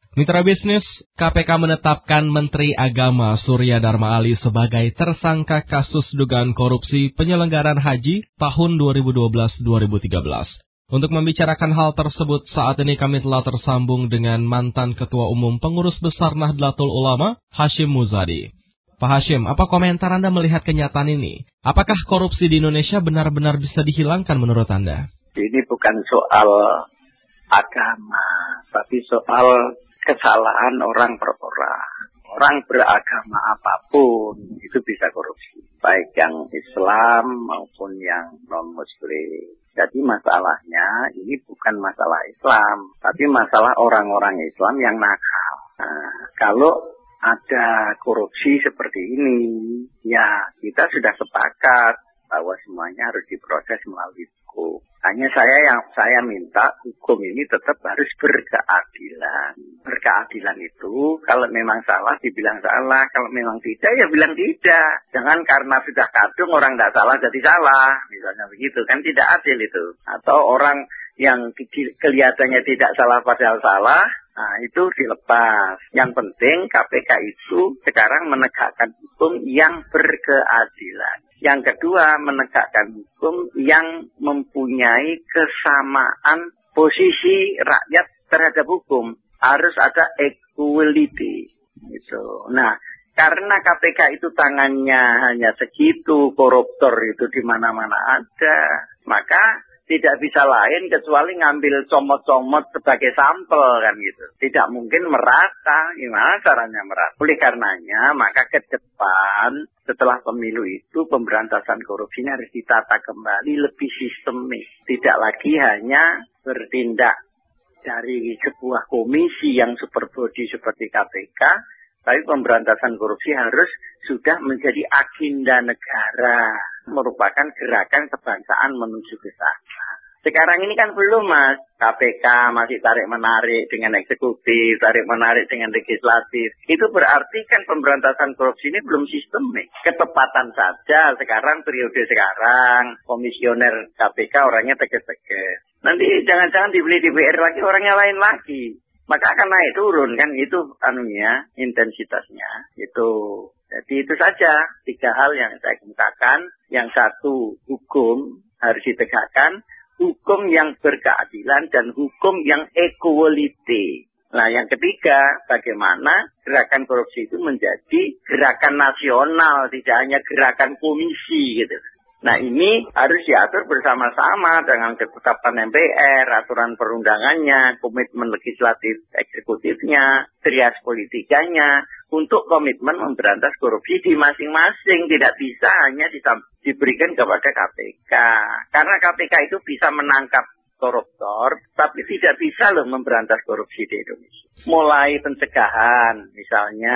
Mitra bisnis, KPK menetapkan Menteri Agama Surya Dharma Ali sebagai tersangka kasus dugaan korupsi penyelenggaraan haji tahun 2012-2013. Untuk membicarakan hal tersebut, saat ini kami telah tersambung dengan mantan Ketua Umum Pengurus Besar Nahdlatul Ulama, Hashim Muzadi. Pak Hashim, apa komentar Anda melihat kenyataan ini? Apakah korupsi di Indonesia benar-benar bisa dihilangkan menurut Anda? Ini bukan soal agama, tapi soal kesalahan orang per orang. Orang beragama apapun itu bisa korupsi, baik yang Islam maupun yang non-Muslim. Jadi masalahnya ini bukan masalah Islam, tapi masalah orang-orang Islam yang nakal. Nah, kalau ada korupsi seperti ini, ya kita sudah sepakat bahwa semuanya harus diproses melalui hukum. Hanya saya minta hukum ini tetap harus berkeadilan. Berkeadilan itu kalau memang salah dibilang salah, kalau memang tidak ya bilang tidak. Jangan karena sudah kadung orang tidak salah jadi salah, misalnya begitu, kan tidak adil itu. Atau orang yang kelihatannya tidak salah padahal salah, nah itu dilepas. Yang penting KPK itu sekarang menegakkan hukum yang berkeadilan. Yang kedua, menegakkan hukum yang mempunyai kesamaan posisi rakyat terhadap hukum. Harus ada equality. Gitu. Nah, karena KPK itu tangannya hanya segitu, koruptor itu di mana-mana ada, maka tidak bisa lain kecuali ngambil comot-comot sebagai sampel kan gitu. Tidak mungkin merata. Gimana caranya merata? Oleh karenanya maka ke depan setelah pemilu itu pemberantasan korupsinya harus ditata kembali lebih sistemik. Tidak lagi hanya bertindak dari sebuah komisi yang super body seperti KPK, tapi pemberantasan korupsi harus sudah menjadi agenda negara, merupakan gerakan kebangsaan menuju ke sana. Sekarang ini kan belum, Mas. KPK masih tarik-menarik dengan eksekutif, tarik-menarik dengan legislatif. Itu berarti kan pemberantasan korupsi ini belum sistemik. Ketepatan saja sekarang, periode sekarang, komisioner KPK orangnya tegas-tegas. Nanti jangan-jangan dibeli DPR lagi, orangnya lain lagi. Maka akan naik turun kan, itu intensitasnya. Jadi itu saja 3 hal yang saya kemukakan. Yang satu, hukum harus ditegakkan. Hukum yang berkeadilan dan hukum yang equality. Nah, yang ketiga, bagaimana gerakan korupsi itu menjadi gerakan nasional, tidak hanya gerakan komisi gitu. Nah, ini harus diatur bersama-sama dengan ketetapan MPR, aturan perundangannya, komitmen legislatif eksekutifnya, trias politikanya, untuk komitmen memberantas korupsi di masing-masing. Tidak bisa hanya diberikan kepada KPK. Karena KPK itu bisa menangkap koruptor, tapi tidak bisa memberantas korupsi di Indonesia. Mulai pencegahan, misalnya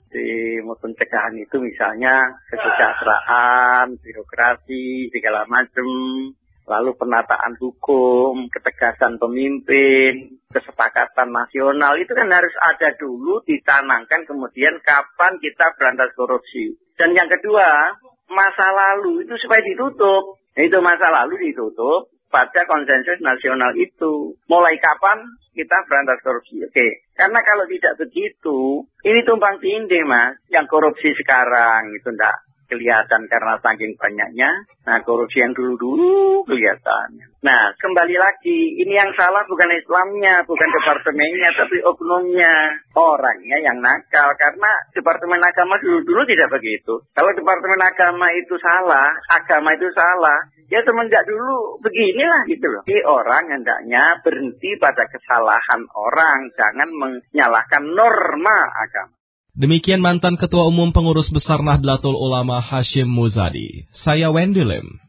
di pencegahan itu misalnya kesejahteraan, birokrasi, segala macam. Lalu penataan hukum, ketegasan pemimpin, kesepakatan nasional, itu kan harus ada dulu, ditanamkan kemudian kapan kita berantas korupsi. Dan yang kedua, masa lalu itu supaya ditutup. Itu masa lalu ditutup pada konsensus nasional itu. Mulai kapan kita berantas korupsi? Oke. Karena kalau tidak begitu, ini tumpang tindih, Mas. Yang korupsi sekarang itu enggak kelihatan karena saking banyaknya. Nah, korupsi yang dulu-dulu kelihatannya. Nah, kembali lagi, ini yang salah bukan Islamnya, bukan departemennya, tapi oknumnya. Orangnya yang nakal, karena Departemen Agama dulu-dulu tidak begitu. Kalau Departemen Agama itu salah, agama itu salah, ya semenjak dulu beginilah gitu loh. Jadi orang hendaknya berhenti pada kesalahan orang, jangan menyalahkan norma agama. Demikian mantan Ketua Umum Pengurus Besar Nahdlatul Ulama Hashim Muzadi. Saya Wendy Lim.